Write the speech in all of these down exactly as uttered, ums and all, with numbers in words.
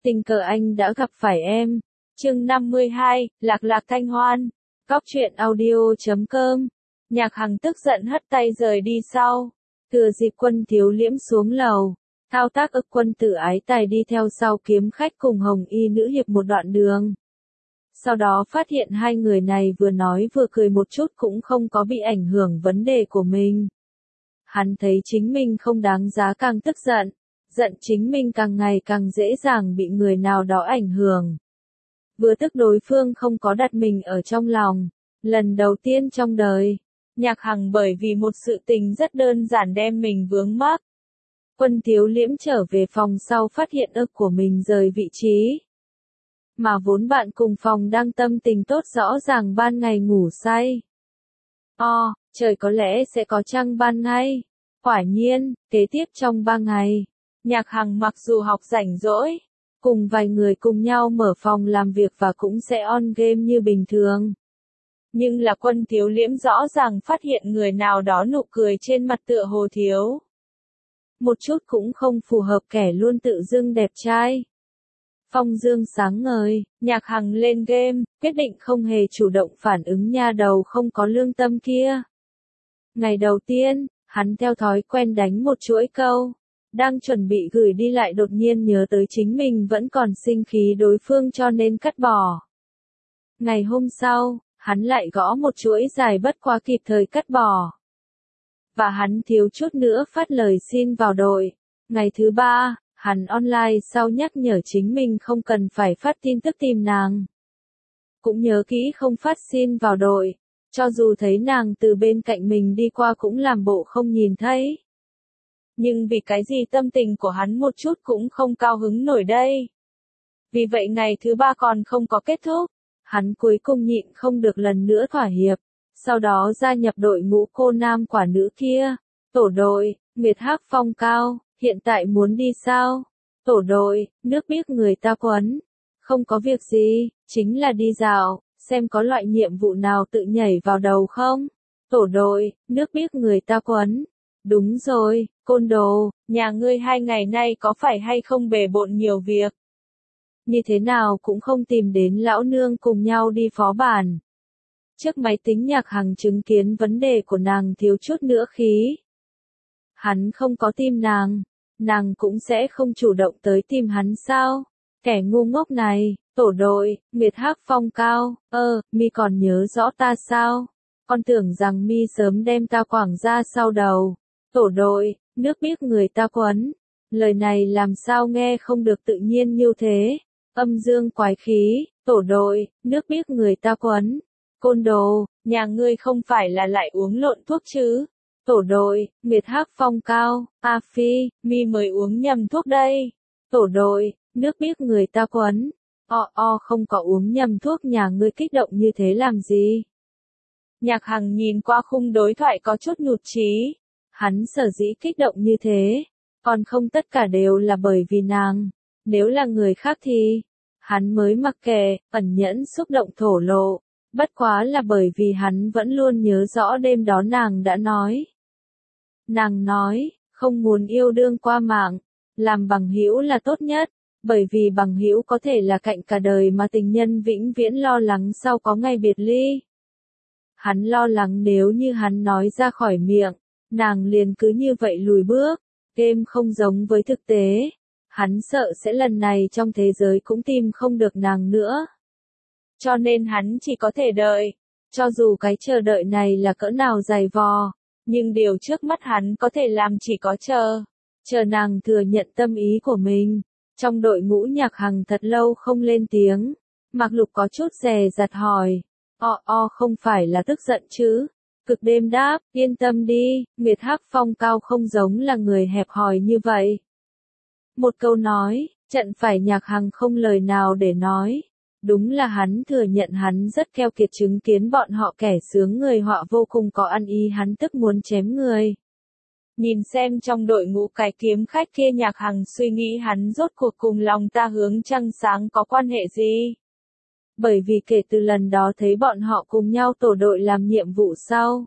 Tình cờ anh đã gặp phải em. Chương năm mươi hai, Lạc Lạc Thanh Hoan. Cóc truyện audio chấm com. Nhạc Hằng tức giận hất tay rời đi sau. Thừa dịp Quân Thiếu Liễm xuống lầu, thao tác ức Quân Tử Ái Tài đi theo sau kiếm khách cùng Hồng Y nữ hiệp một đoạn đường. Sau đó phát hiện hai người này vừa nói vừa cười một chút cũng không có bị ảnh hưởng vấn đề của mình. Hắn thấy chính mình không đáng giá càng tức giận, giận chính mình càng ngày càng dễ dàng bị người nào đó ảnh hưởng. Vừa tức đối phương không có đặt mình ở trong lòng, lần đầu tiên trong đời, Nhạc Hằng bởi vì một sự tình rất đơn giản đem mình vướng mắc. Quân Thiếu Liễm trở về phòng sau phát hiện ức của mình rời vị trí. Mà vốn bạn cùng phòng đang tâm tình tốt rõ ràng ban ngày ngủ say. O, trời có lẽ sẽ có trăng ban ngày. Quả nhiên, kế tiếp trong ba ngày, Nhạc Hằng mặc dù học rảnh rỗi, cùng vài người cùng nhau mở phòng làm việc và cũng sẽ on game như bình thường. Nhưng là Quân Thiếu Liễm rõ ràng phát hiện người nào đó nụ cười trên mặt tựa hồ thiếu. Một chút cũng không phù hợp kẻ luôn tự dưng đẹp trai. Phong dương sáng ngời, Nhạc Hằng lên game, quyết định không hề chủ động phản ứng nha đầu không có lương tâm kia. Ngày đầu tiên, hắn theo thói quen đánh một chuỗi câu. Đang chuẩn bị gửi đi lại đột nhiên nhớ tới chính mình vẫn còn sinh khí đối phương cho nên cắt bỏ. Ngày hôm sau, hắn lại gõ một chuỗi dài bất quá kịp thời cắt bỏ. Và hắn thiếu chút nữa phát lời xin vào đội. Ngày thứ ba, hắn online sau nhắc nhở chính mình không cần phải phát tin tức tìm nàng. Cũng nhớ kỹ không phát xin vào đội, cho dù thấy nàng từ bên cạnh mình đi qua cũng làm bộ không nhìn thấy. Nhưng vì cái gì tâm tình của hắn một chút cũng không cao hứng nổi đây. Vì vậy ngày thứ ba còn không có kết thúc, hắn cuối cùng nhịn không được lần nữa thỏa hiệp, sau đó gia nhập đội ngũ cô nam quả nữ kia. Tổ đội, Nguyệt Hắc Phong Cao, hiện tại muốn đi sao? Tổ đội, nước biết người ta quấn. Không có việc gì, chính là đi dạo, xem có loại nhiệm vụ nào tự nhảy vào đầu không? Tổ đội, nước biết người ta quấn. Đúng rồi, côn đồ, nhà ngươi hai ngày nay có phải hay không bề bộn nhiều việc? Như thế nào cũng không tìm đến lão nương cùng nhau đi phó bản. Trước máy tính Nhạc Hằng chứng kiến vấn đề của nàng thiếu chút nữa khí. Hắn không có tìm nàng, nàng cũng sẽ không chủ động tới tìm hắn sao? Kẻ ngu ngốc này, tổ đội, Nguyệt Hắc Phong Cao, ơ, mi còn nhớ rõ ta sao? Con tưởng rằng mi sớm đem ta quảng ra sau đầu. Tổ đội, nước biết người ta quấn. Lời này làm sao nghe không được tự nhiên như thế. Âm dương quái khí, tổ đội, nước biết người ta quấn. Côn đồ, nhà ngươi không phải là lại uống lộn thuốc chứ? Tổ đội, Nguyệt Hắc Phong Cao, A Phi, mi mới uống nhầm thuốc đây. Tổ đội, nước biết người ta quấn. O o không có uống nhầm thuốc, nhà ngươi kích động như thế làm gì? Nhạc Hằng nhìn qua khung đối thoại có chút nhụt chí. Hắn sở dĩ kích động như thế, còn không tất cả đều là bởi vì nàng. Nếu là người khác thì, hắn mới mặc kệ, ẩn nhẫn xúc động thổ lộ. Bất quá là bởi vì hắn vẫn luôn nhớ rõ đêm đó nàng đã nói. Nàng nói, không muốn yêu đương qua mạng, làm bằng hữu là tốt nhất, bởi vì bằng hữu có thể là cạnh cả đời mà tình nhân vĩnh viễn lo lắng sau có ngày biệt ly. Hắn lo lắng nếu như hắn nói ra khỏi miệng, nàng liền cứ như vậy lùi bước, game không giống với thực tế. Hắn sợ sẽ lần này trong thế giới cũng tìm không được nàng nữa. Cho nên hắn chỉ có thể đợi, cho dù cái chờ đợi này là cỡ nào dày vò, nhưng điều trước mắt hắn có thể làm chỉ có chờ. Chờ nàng thừa nhận tâm ý của mình. Trong đội ngũ Nhạc Hằng thật lâu không lên tiếng, Mạc Lục có chút dè dặt hỏi, o o không phải là tức giận chứ? Cực đêm đáp, yên tâm đi, Nguyệt Hắc Phong Cao không giống là người hẹp hòi như vậy. Một câu nói, trận phải Nhạc Hằng không lời nào để nói. Đúng là hắn thừa nhận hắn rất keo kiệt, chứng kiến bọn họ kẻ sướng người họa vô cùng có ăn ý, hắn tức muốn chém người. Nhìn xem trong đội ngũ cái kiếm khách kia, Nhạc Hằng suy nghĩ hắn rốt cuộc cùng lòng ta hướng trăng sáng có quan hệ gì? Bởi vì kể từ lần đó thấy bọn họ cùng nhau tổ đội làm nhiệm vụ sau,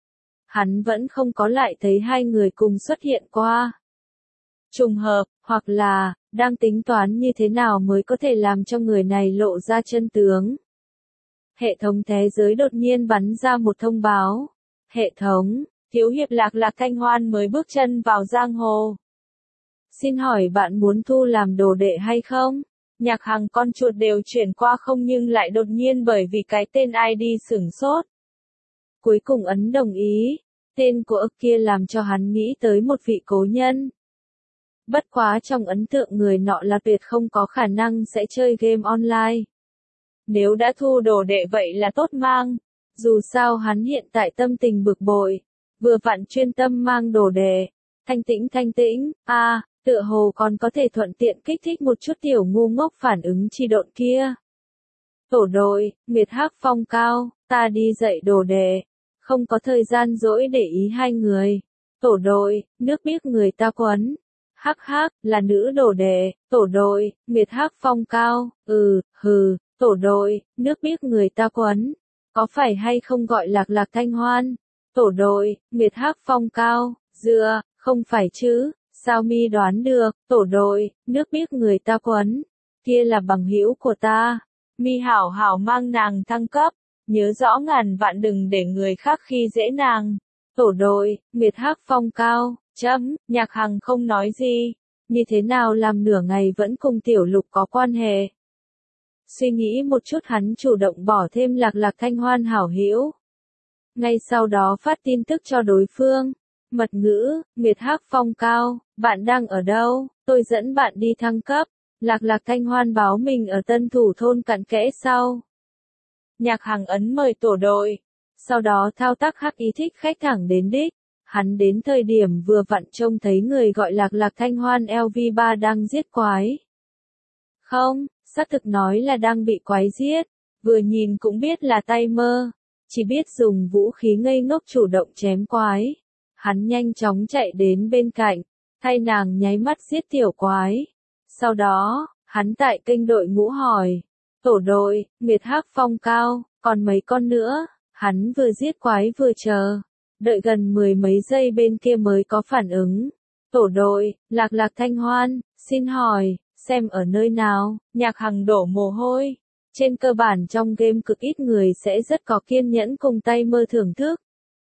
hắn vẫn không có lại thấy hai người cùng xuất hiện qua. Trùng hợp, hoặc là, đang tính toán như thế nào mới có thể làm cho người này lộ ra chân tướng. Hệ thống thế giới đột nhiên bắn ra một thông báo. Hệ thống, thiếu hiệp Lạc Lạc Thanh Hoan mới bước chân vào giang hồ. Xin hỏi bạn muốn thu làm đồ đệ hay không? Nhạc Hằng con chuột đều chuyển qua không nhưng lại đột nhiên bởi vì cái tên i đê sửng sốt. Cuối cùng ấn đồng ý, tên của ức kia làm cho hắn nghĩ tới một vị cố nhân. Bất quá trong ấn tượng người nọ là tuyệt không có khả năng sẽ chơi game online. Nếu đã thu đồ đệ vậy là tốt mang, dù sao hắn hiện tại tâm tình bực bội, vừa vặn chuyên tâm mang đồ đệ, thanh tĩnh thanh tĩnh, a à, tựa hồ còn có thể thuận tiện kích thích một chút tiểu ngu ngốc phản ứng chi độn kia. Tổ đội, Nguyệt Hắc Phong cao, ta đi dạy đồ đệ, không có thời gian dỗi để ý hai người. Tổ đội, nước biết người ta quấn. Hắc hắc, là nữ đồ đệ. Tổ đội, Nguyệt Hắc Phong cao, ừ, hừ, tổ đội, nước biết người ta quấn. Có phải hay không gọi Lạc Lạc Thanh Hoan? Tổ đội, Nguyệt Hắc Phong cao, dựa, không phải chứ, sao mi đoán được? Tổ đội, nước biết người ta quấn. Kia là bằng hữu của ta. Mi hảo hảo mang nàng thăng cấp, nhớ rõ ngàn vạn đừng để người khác khi dễ nàng. Tổ đội, Nguyệt Hắc Phong cao, chấm, Nhạc Hằng không nói gì, như thế nào làm nửa ngày vẫn cùng Tiểu Lục có quan hệ. Suy nghĩ một chút hắn chủ động bỏ thêm Lạc Lạc Thanh Hoan hảo hữu. Ngay sau đó phát tin tức cho đối phương. Mật ngữ, Nguyệt Hắc Phong cao, bạn đang ở đâu, tôi dẫn bạn đi thăng cấp. Lạc Lạc Thanh Hoan báo mình ở Tân Thủ thôn cặn kẽ sau. Nhạc Hằng ấn mời tổ đội, sau đó thao tác hắc ý thích khách thẳng đến đích. Hắn đến thời điểm vừa vặn trông thấy người gọi Lạc Lạc Thanh Hoan L V ba đang giết quái. Không, xác thực nói là đang bị quái giết, vừa nhìn cũng biết là tay mơ, chỉ biết dùng vũ khí ngây ngốc chủ động chém quái. Hắn nhanh chóng chạy đến bên cạnh, thay nàng nháy mắt giết tiểu quái. Sau đó, hắn tại kênh đội ngũ hỏi, tổ đội, Nguyệt Hắc Phong cao, còn mấy con nữa, hắn vừa giết quái vừa chờ, đợi gần mười mấy giây bên kia mới có phản ứng. Tổ đội, Lạc Lạc Thanh Hoan, xin hỏi, xem ở nơi nào, Nhạc Hằng đổ mồ hôi. Trên cơ bản trong game cực ít người sẽ rất có kiên nhẫn cùng tay mơ thưởng thức.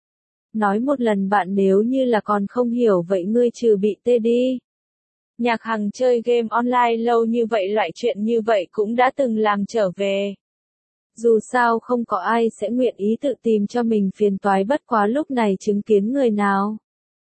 Nói một lần bạn nếu như là còn không hiểu vậy ngươi trừ bị tê đi. Nhạc Hằng chơi game online lâu như vậy loại chuyện như vậy cũng đã từng làm trở về. Dù sao không có ai sẽ nguyện ý tự tìm cho mình phiền toái bất quá lúc này chứng kiến người nào.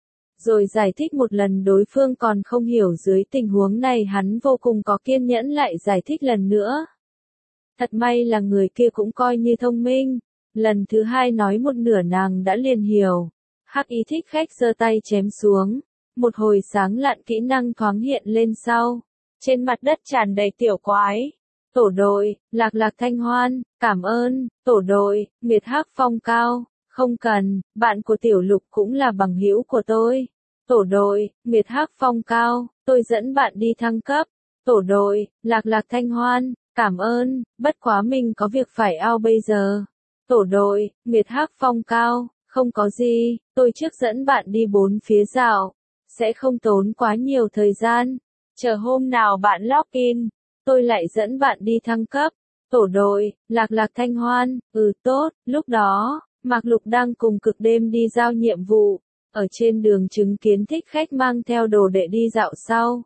Rồi giải thích một lần đối phương còn không hiểu dưới tình huống này hắn vô cùng có kiên nhẫn lại giải thích lần nữa. Thật may là người kia cũng coi như thông minh. Lần thứ hai nói một nửa nàng đã liền hiểu. Hắc ý thích khách giơ tay chém xuống. Một hồi sáng lạn kỹ năng thoáng hiện lên sau. Trên mặt đất tràn đầy tiểu quái. Tổ đội, Lạc Lạc Thanh Hoan, cảm ơn. Tổ đội, Nguyệt Hắc Phong cao, không cần, bạn của Tiểu Lục cũng là bằng hữu của tôi. Tổ đội, Nguyệt Hắc Phong cao, tôi dẫn bạn đi thăng cấp. Tổ đội, Lạc Lạc Thanh Hoan, cảm ơn, bất quá mình có việc phải ao bây giờ. Tổ đội, Nguyệt Hắc Phong cao, không có gì, tôi trước dẫn bạn đi bốn phía dạo, sẽ không tốn quá nhiều thời gian. Chờ hôm nào bạn login, tôi lại dẫn bạn đi thăng cấp. Tổ đội, Lạc Lạc Thanh Hoan, ừ tốt, lúc đó, Mạc Lục đang cùng Cực Đêm đi giao nhiệm vụ, ở trên đường chứng kiến thích khách mang theo đồ đệ đi dạo sau.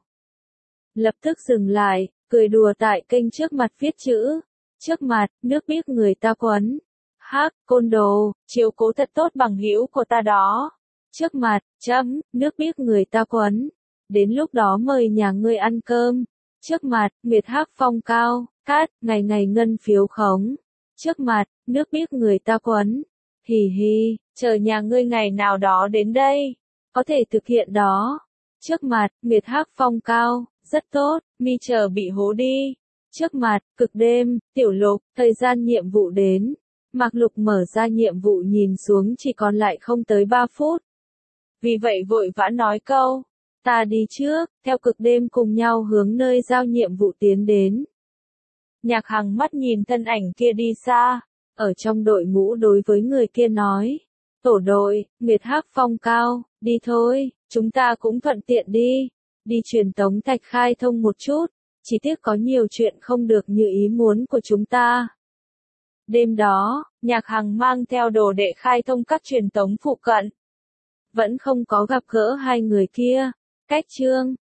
Lập tức dừng lại, cười đùa tại kênh trước mặt viết chữ, trước mặt, nước biết người ta quấn. Hắc, côn đồ, chiếu cố thật tốt bằng hữu của ta đó. Trước mặt, chấm, nước biết người ta quấn. Đến lúc đó mời nhà ngươi ăn cơm. Trước mặt, Nguyệt Hắc Phong cao, cát, ngày ngày ngân phiếu khống. Trước mặt, nước biết người ta quấn. Hì hì, chờ nhà ngươi ngày nào đó đến đây. Có thể thực hiện đó. Trước mặt, Nguyệt Hắc Phong cao, rất tốt, mi chờ bị hố đi. Trước mặt, Cực Đêm, Tiểu Lục, thời gian nhiệm vụ đến. Mạc Lục mở ra nhiệm vụ nhìn xuống chỉ còn lại không tới ba phút. Vì vậy vội vã nói câu, ta đi trước, theo Cực Đêm cùng nhau hướng nơi giao nhiệm vụ tiến đến. Nhạc Hằng mắt nhìn thân ảnh kia đi xa, ở trong đội ngũ đối với người kia nói, tổ đội, Nguyệt Hắc Phong cao, đi thôi, chúng ta cũng thuận tiện đi. đi truyền tống thạch khai thông một chút, chỉ tiếc có nhiều chuyện không được như ý muốn của chúng ta. Đêm đó, Nhạc Hằng mang theo đồ đệ khai thông các truyền tống phụ cận. Vẫn không có gặp gỡ hai người kia. Cách chương